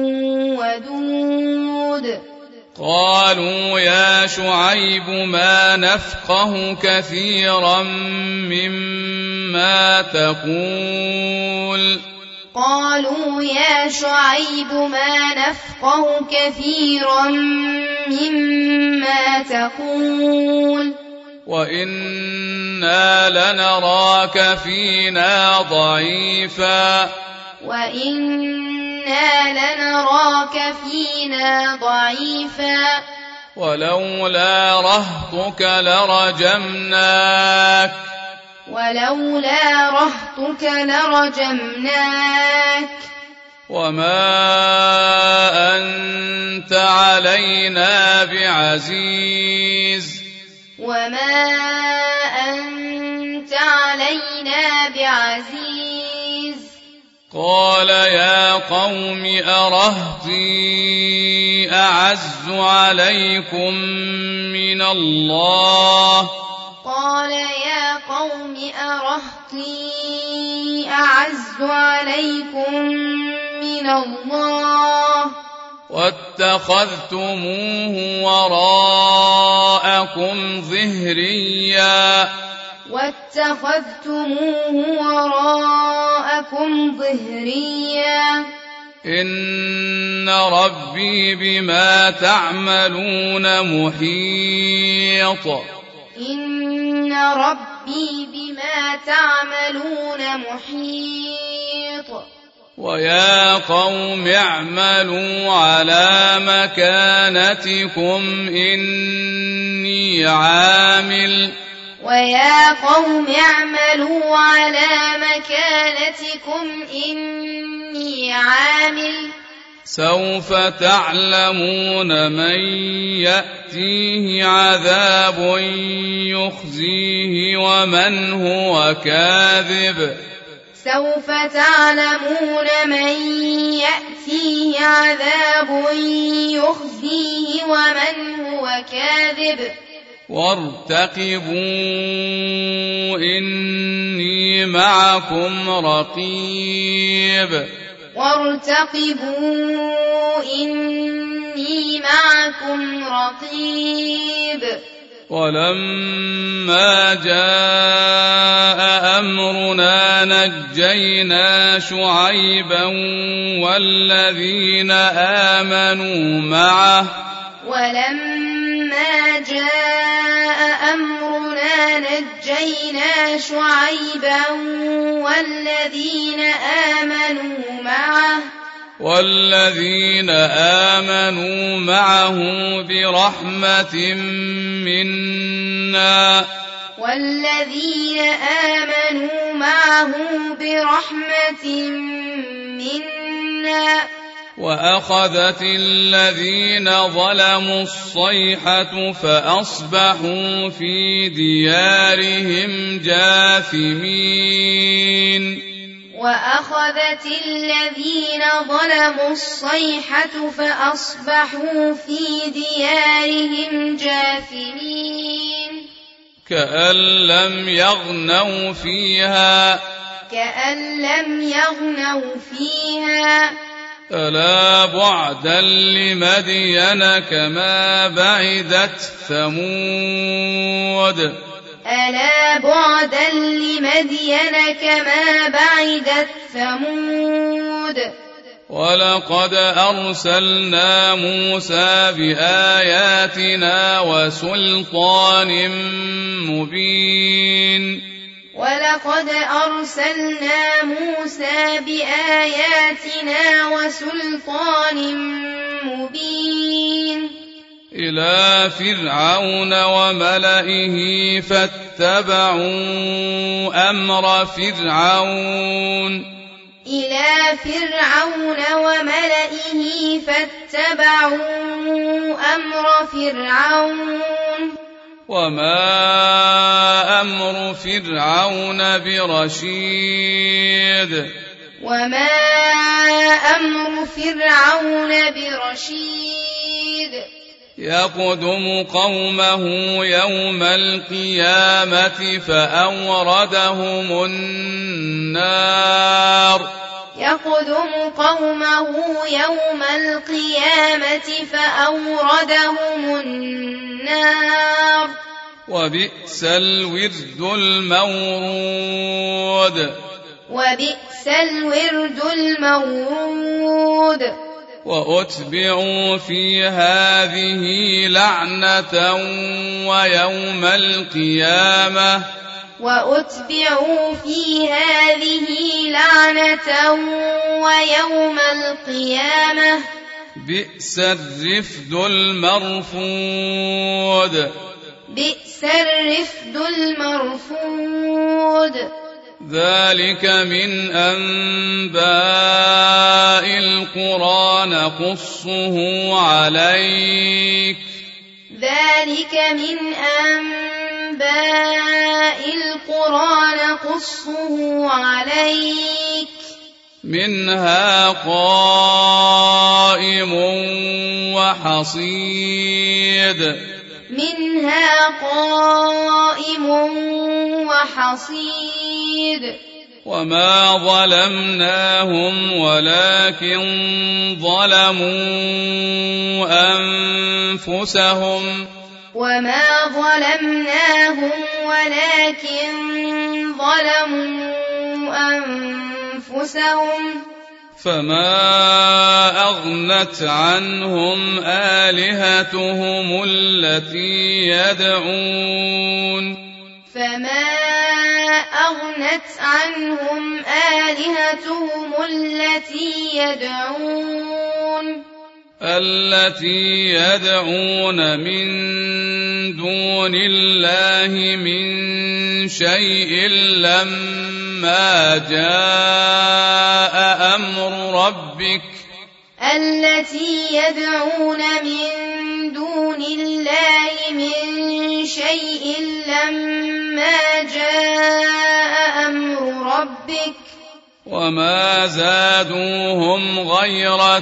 ودود قالوا يا شعيب ما نفقه كثيرا مما تقول قالوا يا شعيب ما نفقه كثيرا مما تقول وإنا لنراك فينا ضعيفا ولولا رهطك لرجمناك وما أنت علينا بعزيز قال يا قوم أرهطي أعز عليكم من الله واتخذتموه وراءكم ظهريا إن ربي بما تعملون محيط ويا قوم اعملوا على مكانتكم إني عامل سوف تعلمون من يأتيه عذاب يخزيه ومن هو كاذب وارتقبوا إني معكم رقيب ولما جاء أمرنا نجينا شعيبا والذين آمنوا معه برحمة منا وأخذت الذين ظلموا الصيحة فأصبحوا في ديارهم جاثمين كأن لم يغنوا فيها ألا بعدا لمدين كما بعدت ثمود ولقد أرسلنا موسى بآياتنا وسلطان مبين إلى فرعون وملئه فاتبعوا أمر فرعون إلى فرعون وملئه فاتبعوا أمر فرعون وما أمر فرعون برشيد وما أمر فرعون برشيد يقدم قومه يوم القيامة فأوردهم النار يقدم قومه يوم القيامة فأوردهم النار وبئس الورد المورود وبئس الورد المورود وأتبعوا في هذه لعنة ويوم القيامة وأتبعوا في هذه لعنة ويوم القيامة بئس الرفد المرفود بئس الرفد المرفود ذلك من أنباء القرى نقصه عليك ذلك من أنباء القرى نقصه عليك منها قائم وحصيد منها قائم وحصيد وما ظلمناهم ولكن ظلموا أنفسهم وما ظلمناهم ولكن ظلموا أنفسهم فما أغنت عنهم آلهتهم التي يدعون فما أغنت عنهم آلهتهم التي يدعون من دون الله من شيء لما جاء أمر ربك التي يدعون من دون الله من شيء لما جاء أمر ربك وما زادوهم غير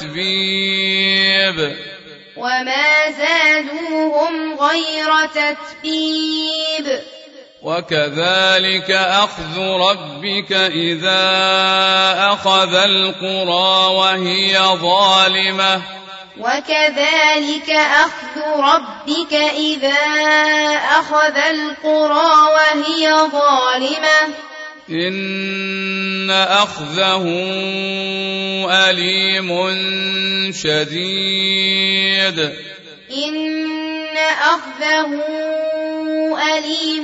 تتبيب وما زادوهم غير تتبيب وكذلك أخذ ربك إذا أخذ القرى وهي ظالمة وكذلك أخذ ربك إذا أخذ القرى وهي ظالمة إن أخذه أليم شديد إن أخذه أليم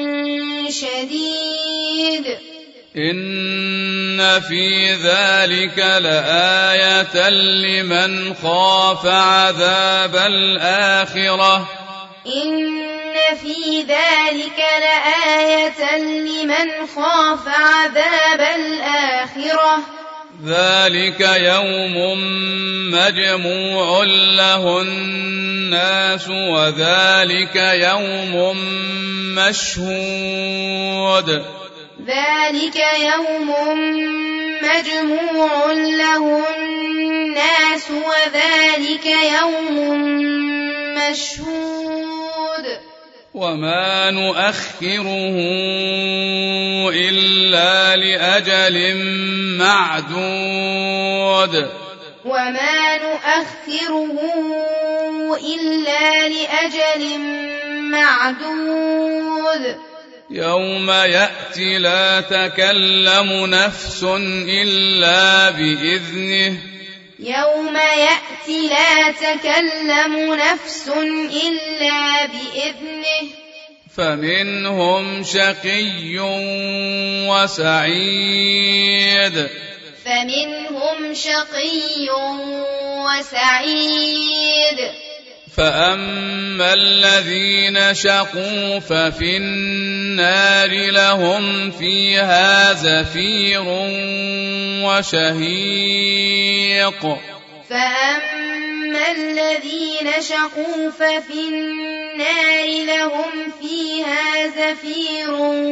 شديد إن في ذلك لآية لمن خاف عذاب الآخرة إن في ذلك لآية لمن خاف عذاب الآخرة ذلك يوم مجموع له الناس وذلك يوم مشهود ذلك يوم مجموع له الناس وذلك يوم مشهود وما نؤخره إلا لأجل معدود وما نؤخره إلا لأجل معدود يوم يأتي لا تكلم نفس إلا بإذنه يوم يأتي لا تكلم نفس إلا بإذنه فمنهم شقي وسعيد فمنهم شقي وسعيد فأما الذين شقوا ففي النار لهم فيها زفير وشهيق فأما الذين شقوا ففي النار لهم فيها زفير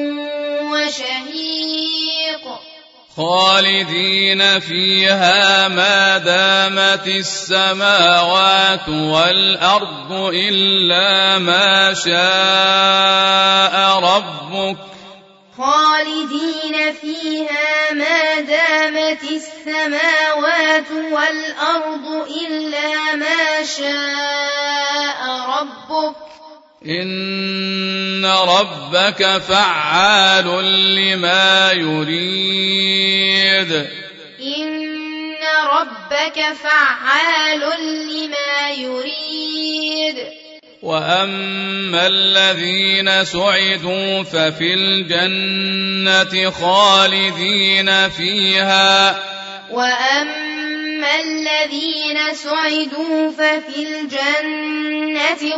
وشهيق خالدين فيها ما دامت السماوات والأرض إلا ما شاء ربك خالدين فيها ما دامت السماوات والأرض إلا ما شاء ربك إن ربك فعال لما يريد إن ربك فعال لما يريد وأما الذين سعدوا ففي الجنة خالدين فيها وأما الذين سعدوا ففي الجنة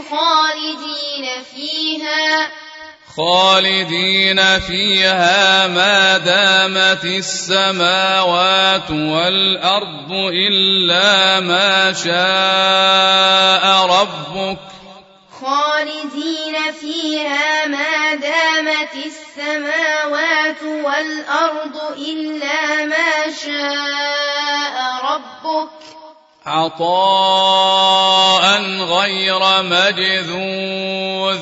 خالدين فيها ما دامت السماوات والأرض إلا ما شاء ربك خالدين فيها ما دامت السماوات والأرض إلا ما شاء ربك عطاء غير مجذوذ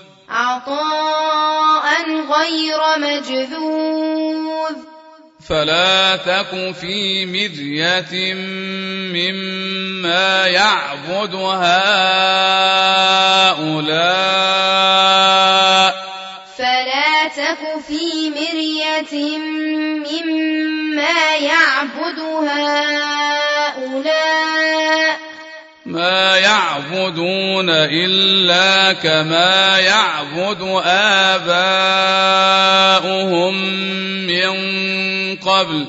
فلا تك في مرية مما يعبد هؤلاء ما يعبدون إلا كما يعبد آباؤهم من قبل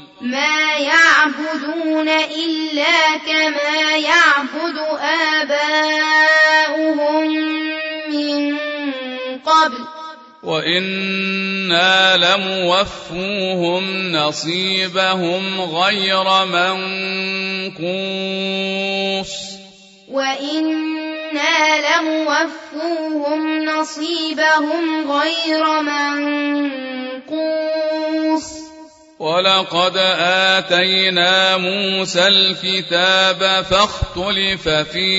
وإنا لموفوهم نصيبهم غير منقوص ولقد آتينا موسى الكتاب فاختلف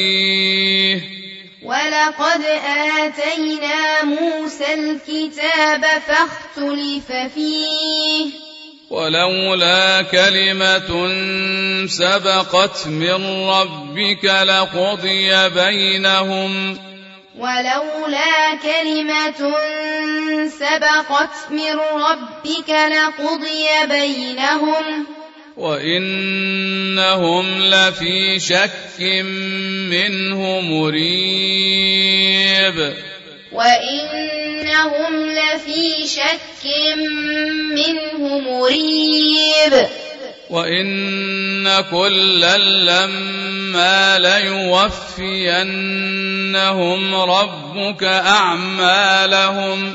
فيه ولولا كلمة سبقت من ربك لقضي بينهم وإنهم لفي شك منه مريب وإن كلا لما ليوفينهم ربك أعمالهم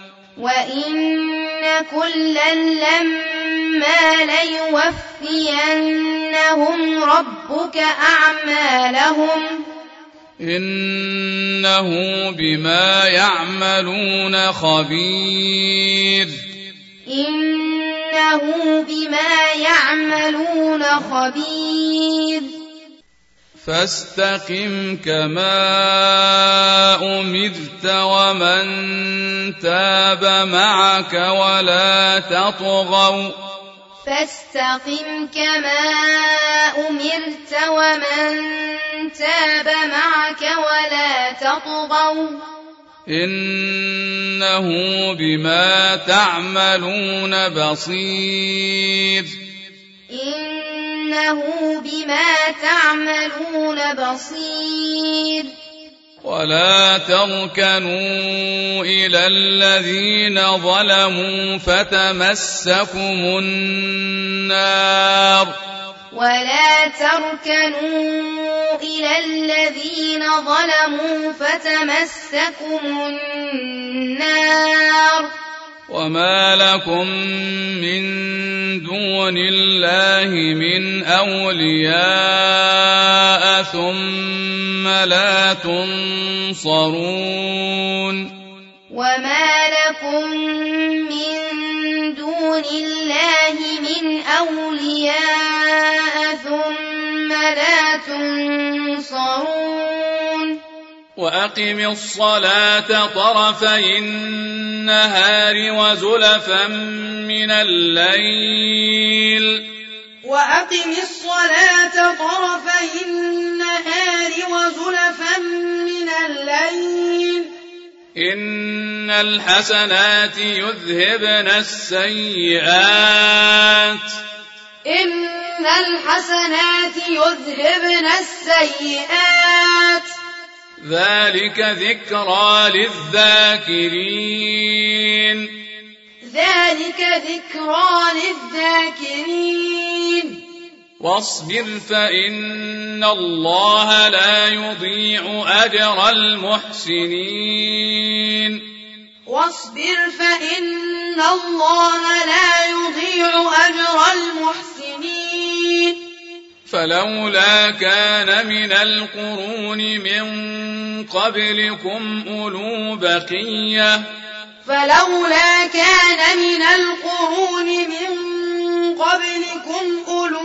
إنه بما يعملون خبير فاستقم كما أمرت ومن تاب معك ولا تطغوا إنه بما تعملون بصير ولا تركنوا إلى الذين ظلموا فتمسكم النار ولا تركنوا إلى الذين ظلموا فتمسكم النار وما لكم من دون الله من أولياء ثم لا تنصرون وما لكم من دون الله من أولياء ثم لا تنصرون وأقم الصلاة طرفي النهار وزلفا من الليل وأقم الصلاة طرفي النهار وزلفا من الليل إن الحسنات يذهبن السيئات إن الحسنات يذهبن السيئات ذلك ذكرى للذاكرين ذلك ذكرى للذاكرين واصبر فإن الله لا يضيع أجر المحسنين واصبر فإن الله لا يضيع أجر المحسنين فلولا كان من القرون من قبلكم أولو بقية فلولا كان من القرون من قبلكم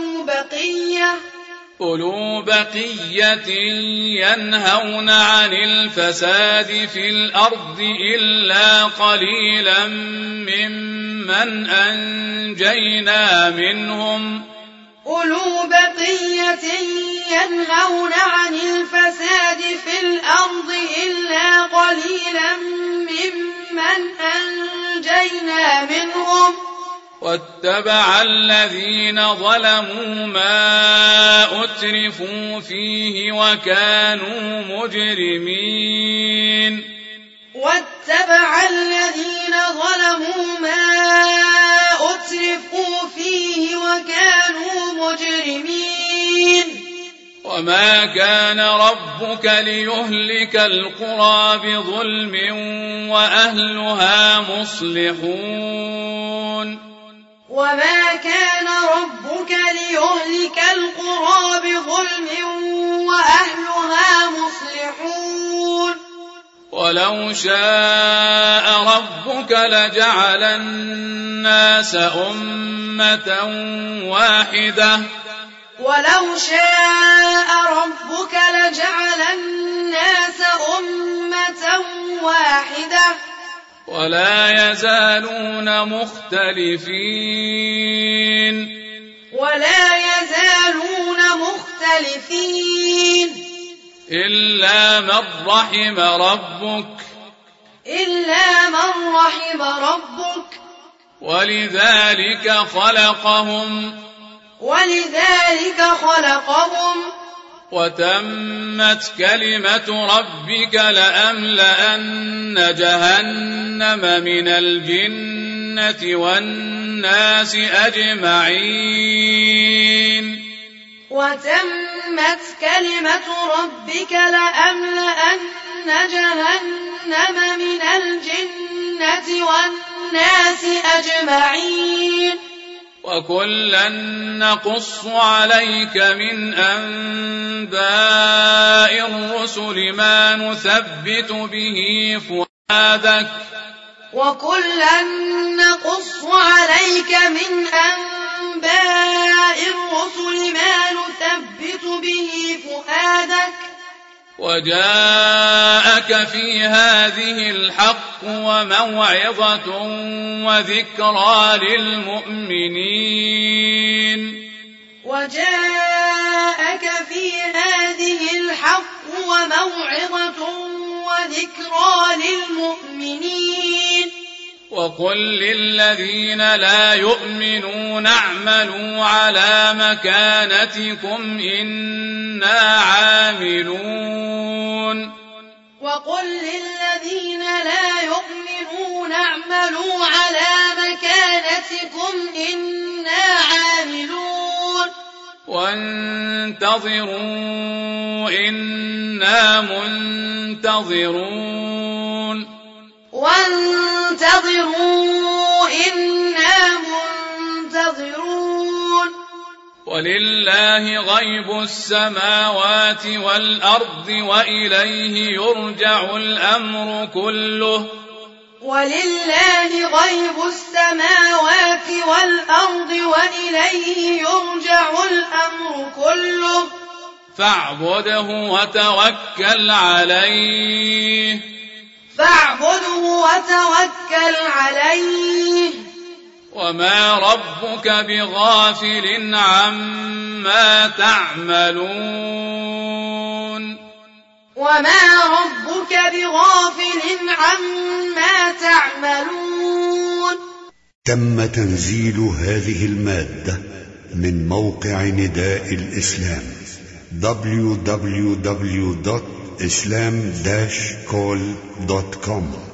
أولو بقية ينهون عن الفساد في الأرض إلا قليلا ممن أنجينا منهم أولو بقية ينهون عن الفساد في الأرض إلا قليلا ممن أنجينا منهم واتبع الذين ظلموا ما أترفوا فيه وكانوا مجرمين واتبع الذين ظلموا ما أترفوا فيه وكانوا مجرمين وما كان ربك ليهلك القرى بظلم وأهلها مصلحون وما كان ربك ليهلك القرى بظلم وأهلها مصلحون ولو شاء ربك لجعل الناس أمة واحدة ولو شاء ربك لجعل الناس أمة واحدة ولا يزالون مختلفين إلا من رحم ربك ولذلك خلقهم وتمت كلمة ربك لأملأن جهنم من الجنة والناس أجمعين وتمت كلمة ربك لأملأن جهنم من الجنة والناس أجمعين وكلا نقص عليك من أنباء الرسل ما نثبت به فؤادك وكلا نقص عليك من أنباء الرسل ما نثبت به فؤادك وجاءك في هذه الحق وموعظة وذكرى للمؤمنين وجاءك في هذه الحق وموعظة وذكرى للمؤمنين وقل للذين لا يؤمنون اعملوا على مكانتكم إنا عاملون وقل للذين لا يؤمنون اعملوا على مكانتكم إنا عاملون وانتظروا إنا منتظرون وانتظروا إنا منتظرون ولله غيب السماوات والأرض وإليه يرجع الأمر كله ولله غيب السماوات والأرض وإليه يرجع الأمر كله فاعبده وتوكل عليه وما ربك بغافل عما تعملون تم تنزيل هذه المادة من موقع نداء الإسلام www.islam-call.com